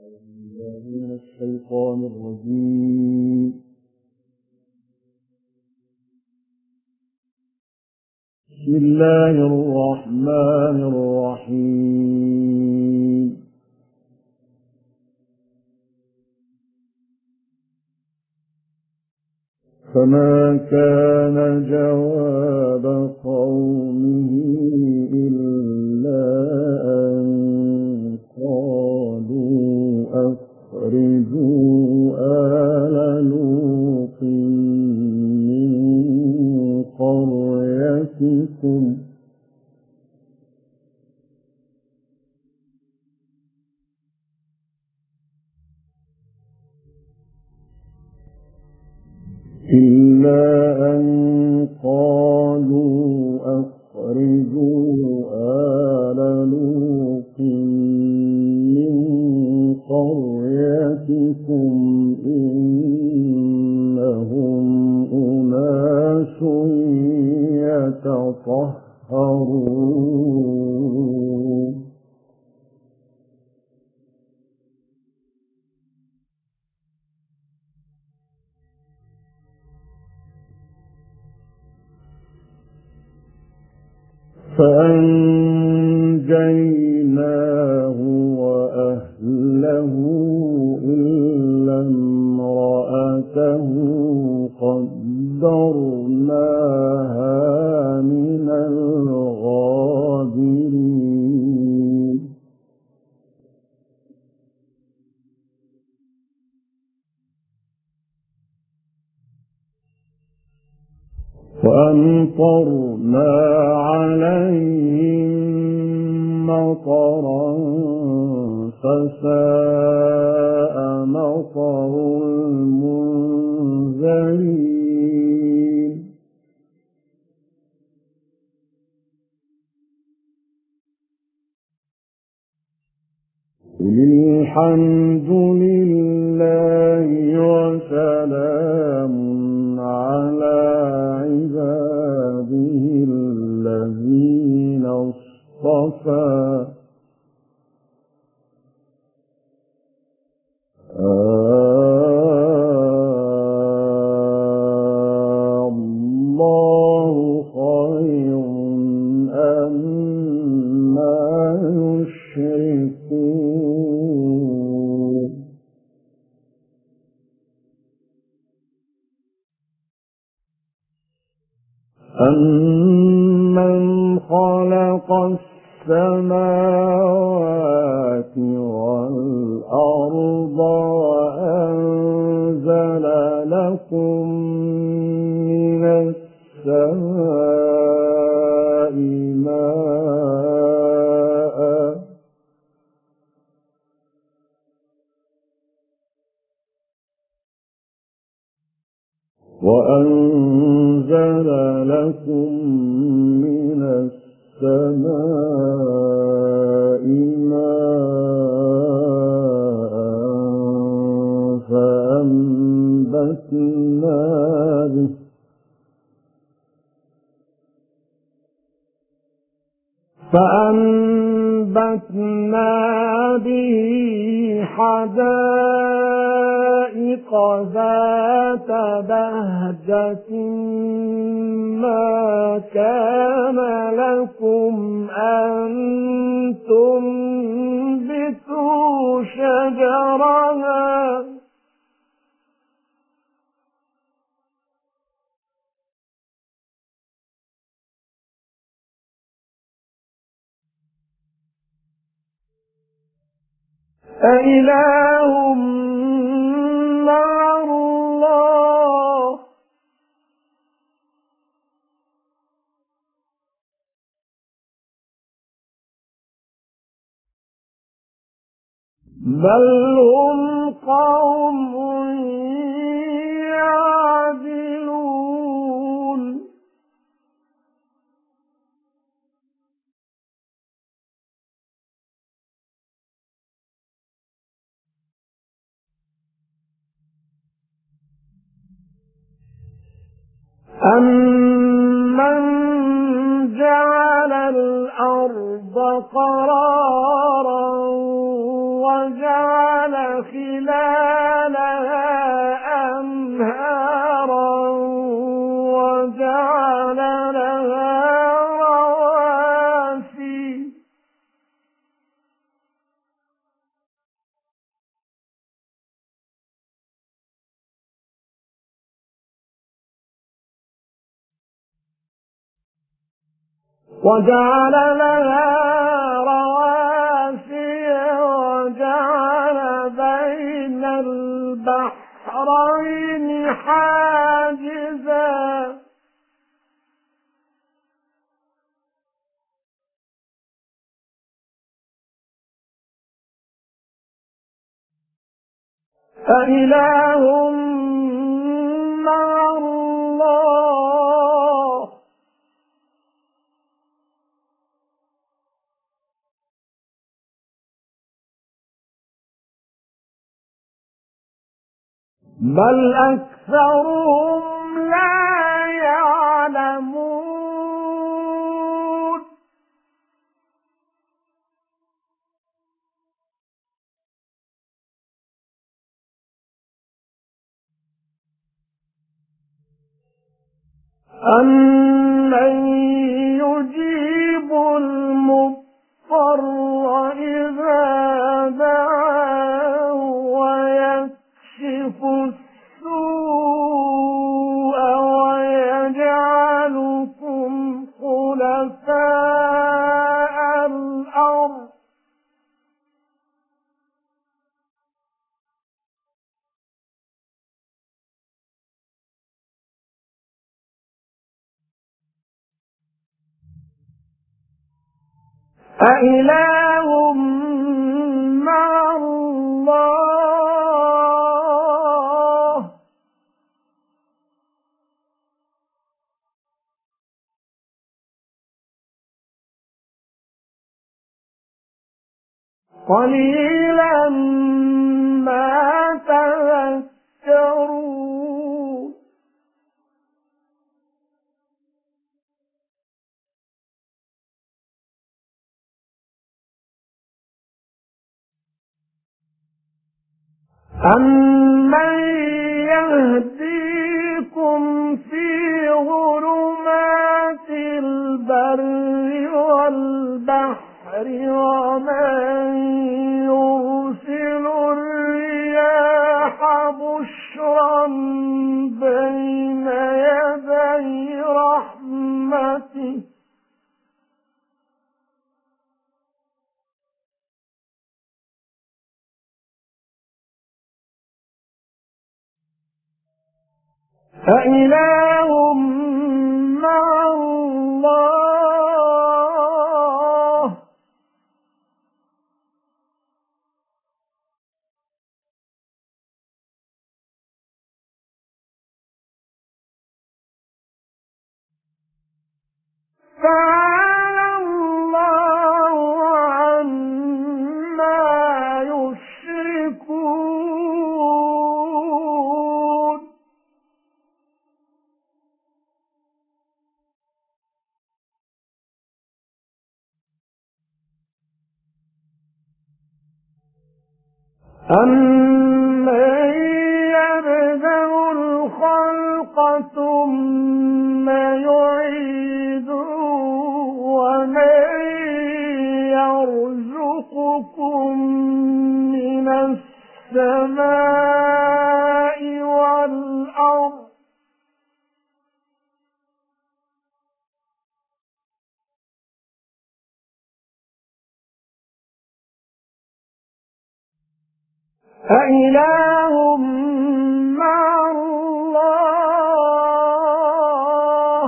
من الشيطان الرجيم. بسم الله الرحمن الرحيم. فما كان جواب قومه إلا أن قالوا أخرجوا آل لوط من قريتكم إلا أن قالوا أخرجوا آل لوط من قريتكم إنهم أناس يتطهرون. فأنجيناه وأهله إلا امرأته قدرناها من الغابرين. وأمطرنا عليهم مطرا فساء مطر المنذرين. قل الحمد لله وسلام على عباده الذين اصطفى. الله خير أما يشركون. أَمَّنْ خَلَقَ السَّمَاوَاتِ وَالْأَرْضَ وَأَنزَلَ لَكُم مِّنَ السَّمَاءِ مَاءً وأنزل لكم من السماء ماء فأنبتنا به حدائق ذات بهجة ما كان لكم أن تنبتوا شجرها أإله مع الله بل هم قوم يعدلون. أَمَّنْ جَعَلَ الْأَرْضَ قَرَارًا وجعل خلالها أنهارا وجعل لها رواسي وجعل بين البحرين حاجزا أإله مع الله بل أكثرهم لا يعلمون أَمَّن يُجِيبُ المضطر إذا دعاه ويكشف السوء ويجعلكم خلفاء الأرض أإله مع الله قليلا ما تذكرون أَمَّن يهديكم في ظلمات البر والبحر ومن يرسل الرياح بشرا بين يدي رحمته أإله مع الله تعالى الله عما يشركون أَمَّن يَبْدَأُ الْخَلْقَ ثُمَّ يُعِيدُهُ وَمَن يَرْزُقُكُم مِّنَ السَّمَاءِ وَالْأَرْضِ أإله مع الله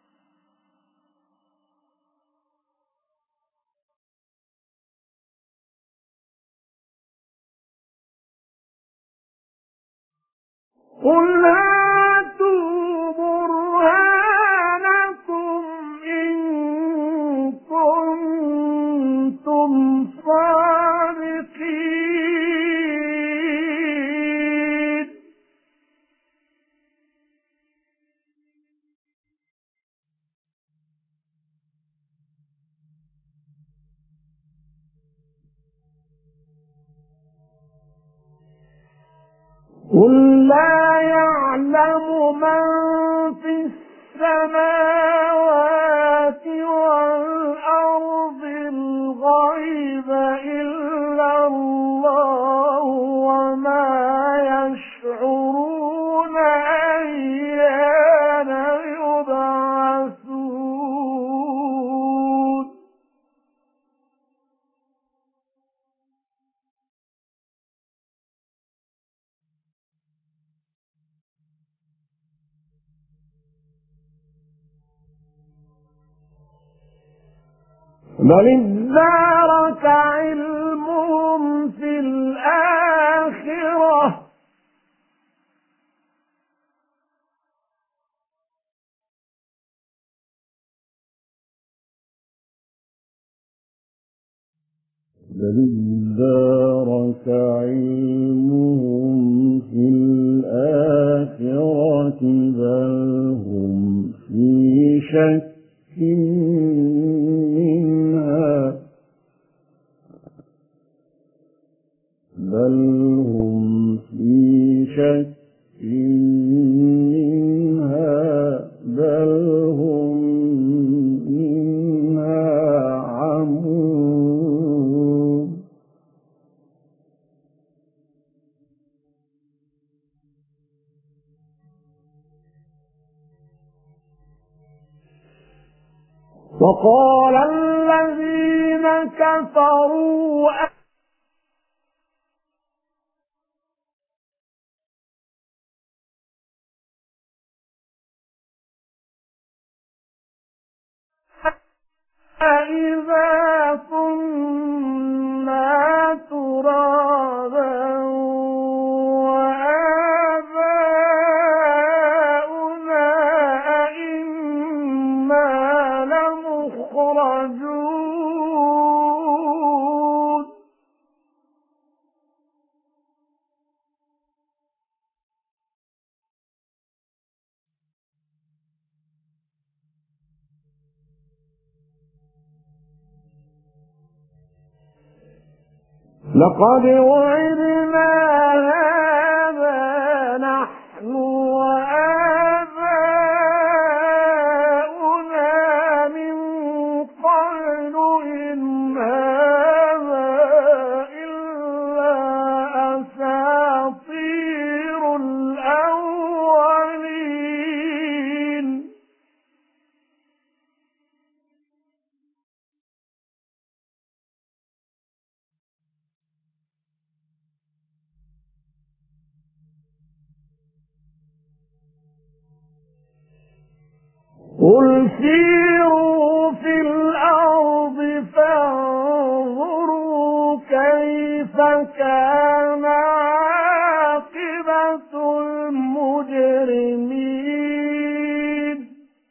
قل هاتوا برهانكم إن كنتم صادقين قل لا يعلم من في السماوات والأرض الغيب إلا الله وما يشعرون أيان يبعثون بل ادارك علمهم في الآخرة بل ادارك علمهم في الآخرة بل هم في شك منها بل هم في شك منها بل هم منها عمون وقال الذين كفروا أإذا كنا ترابا وآباؤنا أئنا لمخرجون لقد وعدنا هذا نحن وآباؤنا من قبل إن هذا إلا أساطير الأولين قل سيروا في الأرض فانظروا كيف كان عاقبة المجرمين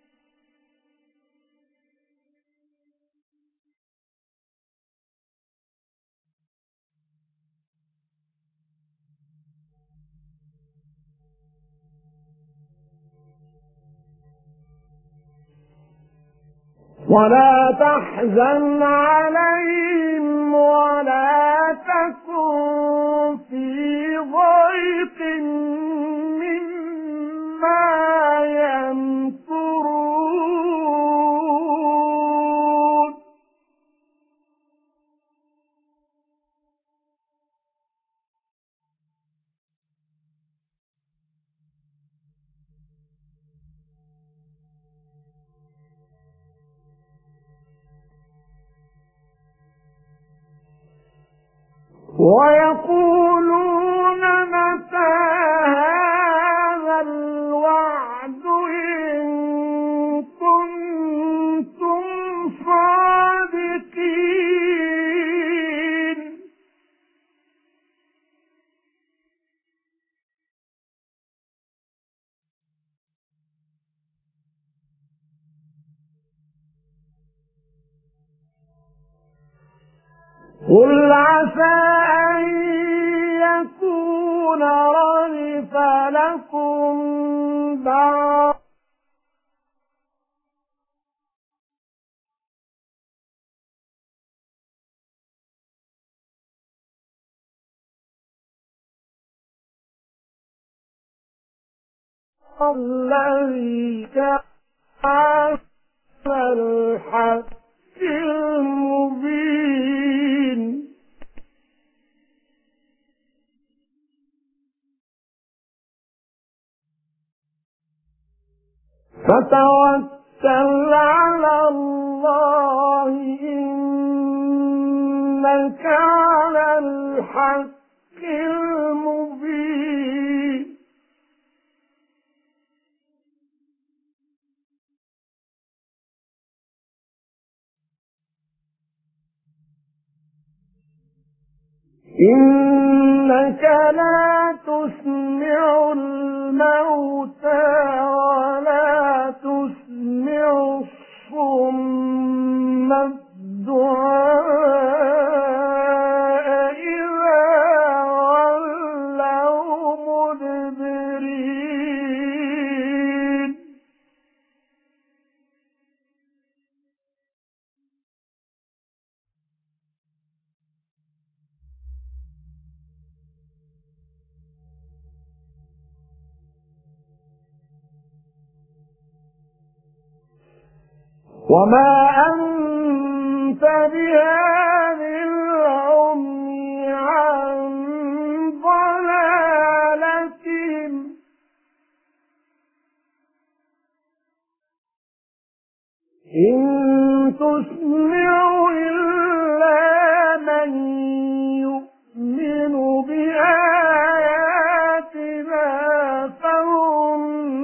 ولا تحزن عليهم ولا تكن في ضيق مما يمكرون ويقولون متى هذا الوعد إن كنتم صادقين قل عسى أن يكون ردف لكم بعض الذي كان الحق المبين فتوكل على الله إنك على الحق المبين إنك لا تسمع الموتى ولا تسمع الصم الدعاء إذا ولوا مدبرين وما أنت بهاد العمي عن ضلالتهم إن تسمع إلا من يؤمن بآياتنا فهم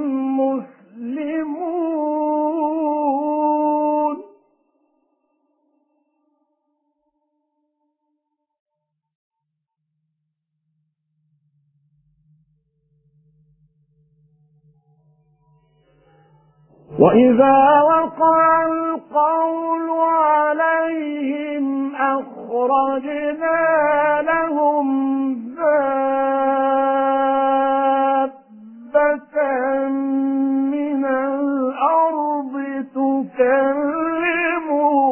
مسلمون وإذا وقع القول عليهم أخرجنا لهم دابة من الأرض تكلمهم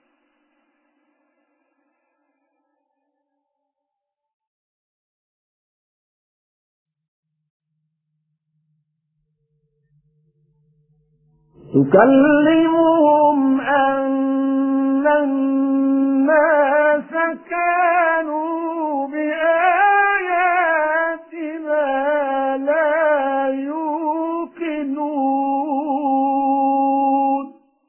أن الناس كانوا بآياتنا لا يوقنون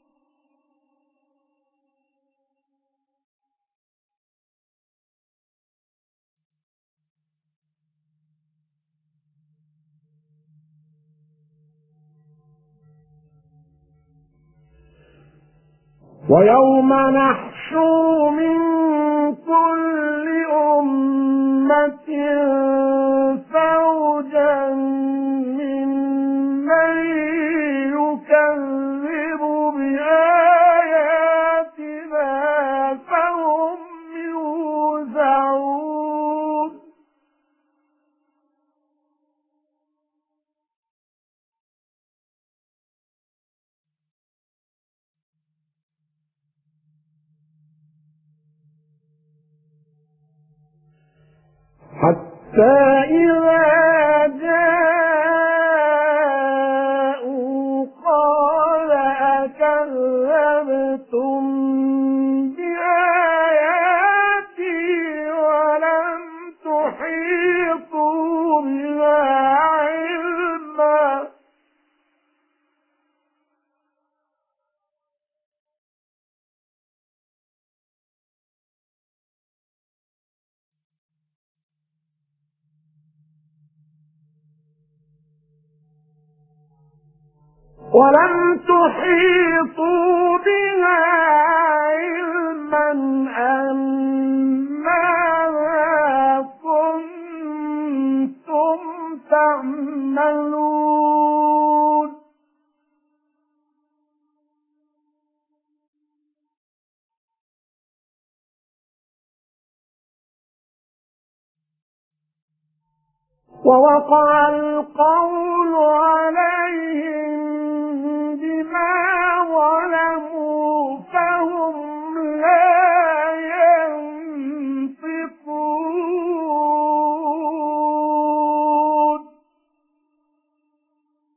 ويوم نحشر من كل أمة فوجا ممن يكذب بآياتنا فهم يوزعون حتى إذا جاءوا قال أكذبتم بآياتي ولم تحيطوا بها علما أم ماذا كنتم تعملون ووقع القول عليهم بما ظلموا فهم لا ينطقون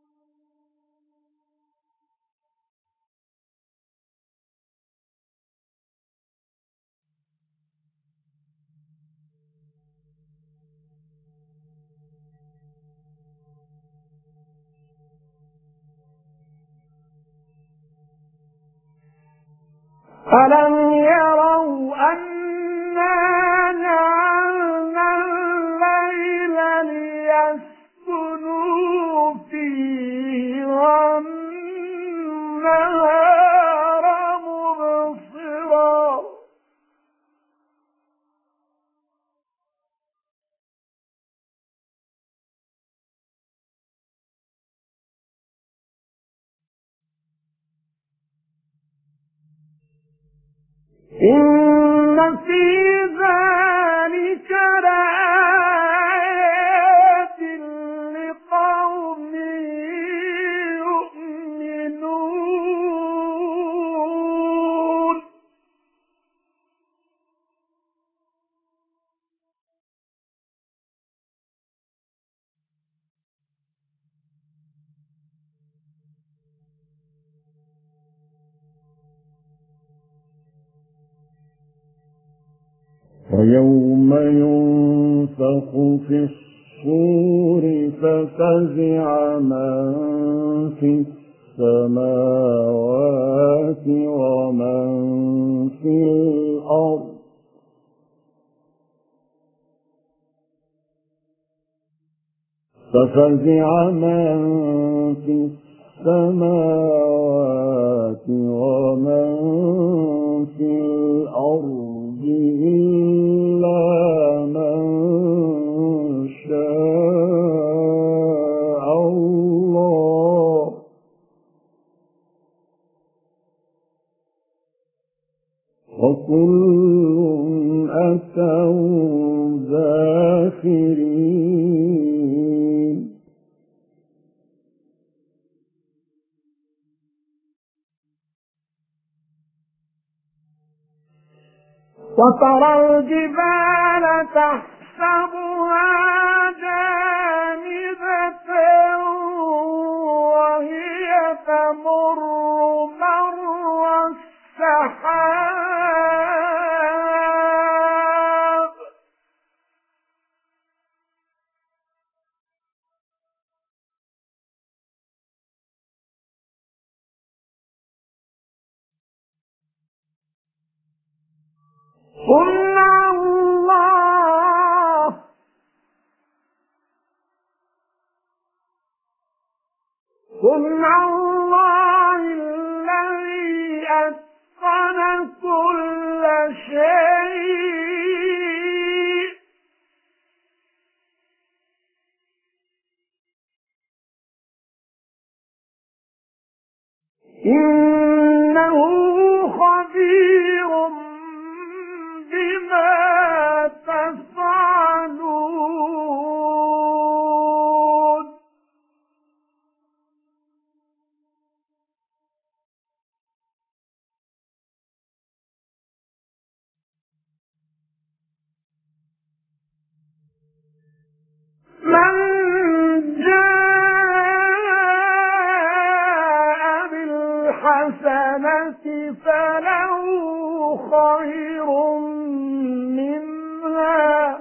ألم يروا أنا جعلنا الليل ليسكنوا فيه والنهار مبصرا إن في ذلك لآيات لقوم يؤمنون ويوم ينفخ في الصور ففزع من في السماوات ومن في الأرض ففزع من في السماوات ومن في الأرض إلا من شاء الله وكل أتوا داخرين وترى الجبال تحسبها جامدة وهي تمر مر السحاب صنع الله الذي أتقن كل شيء إنه خبير بما تفعلون من جاء بالحسنة فله خير منها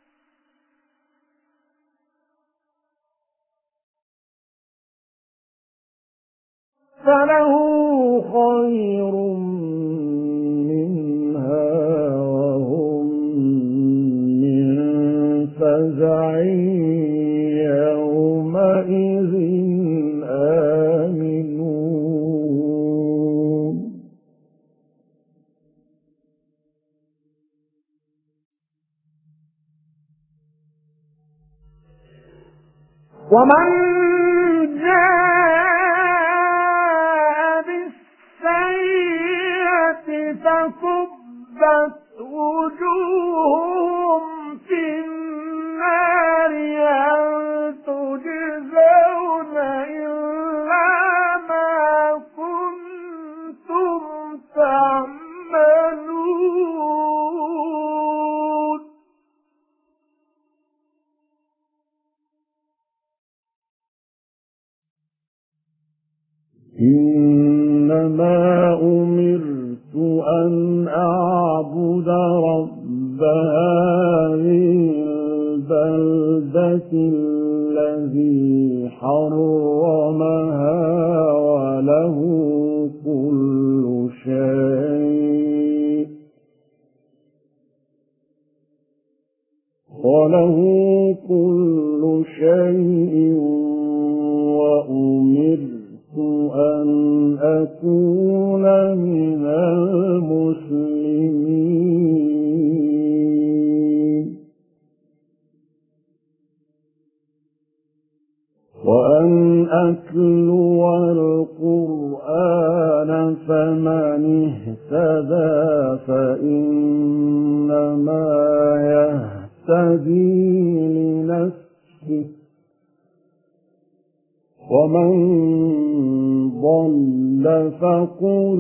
وهم من فزع يومئذ آمنون ومن جاء بالسيئة فكبت وجوههم في النار هل تجزون إلا ما كنتم تعملون إنما أمرت أن أعبد رب هذه البلدة الذي حرمها وله كل شيء وله كل شيء وأمرت أن أكون من المسلمين وأن أتلو القرآن فمن اهتدى فإنما يهتدي لنفسه ومن ضل فقل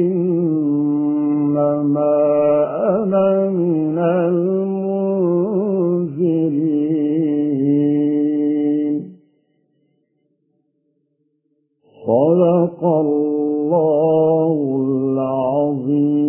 إنما أنا من المنذرين صدق الله العظيم.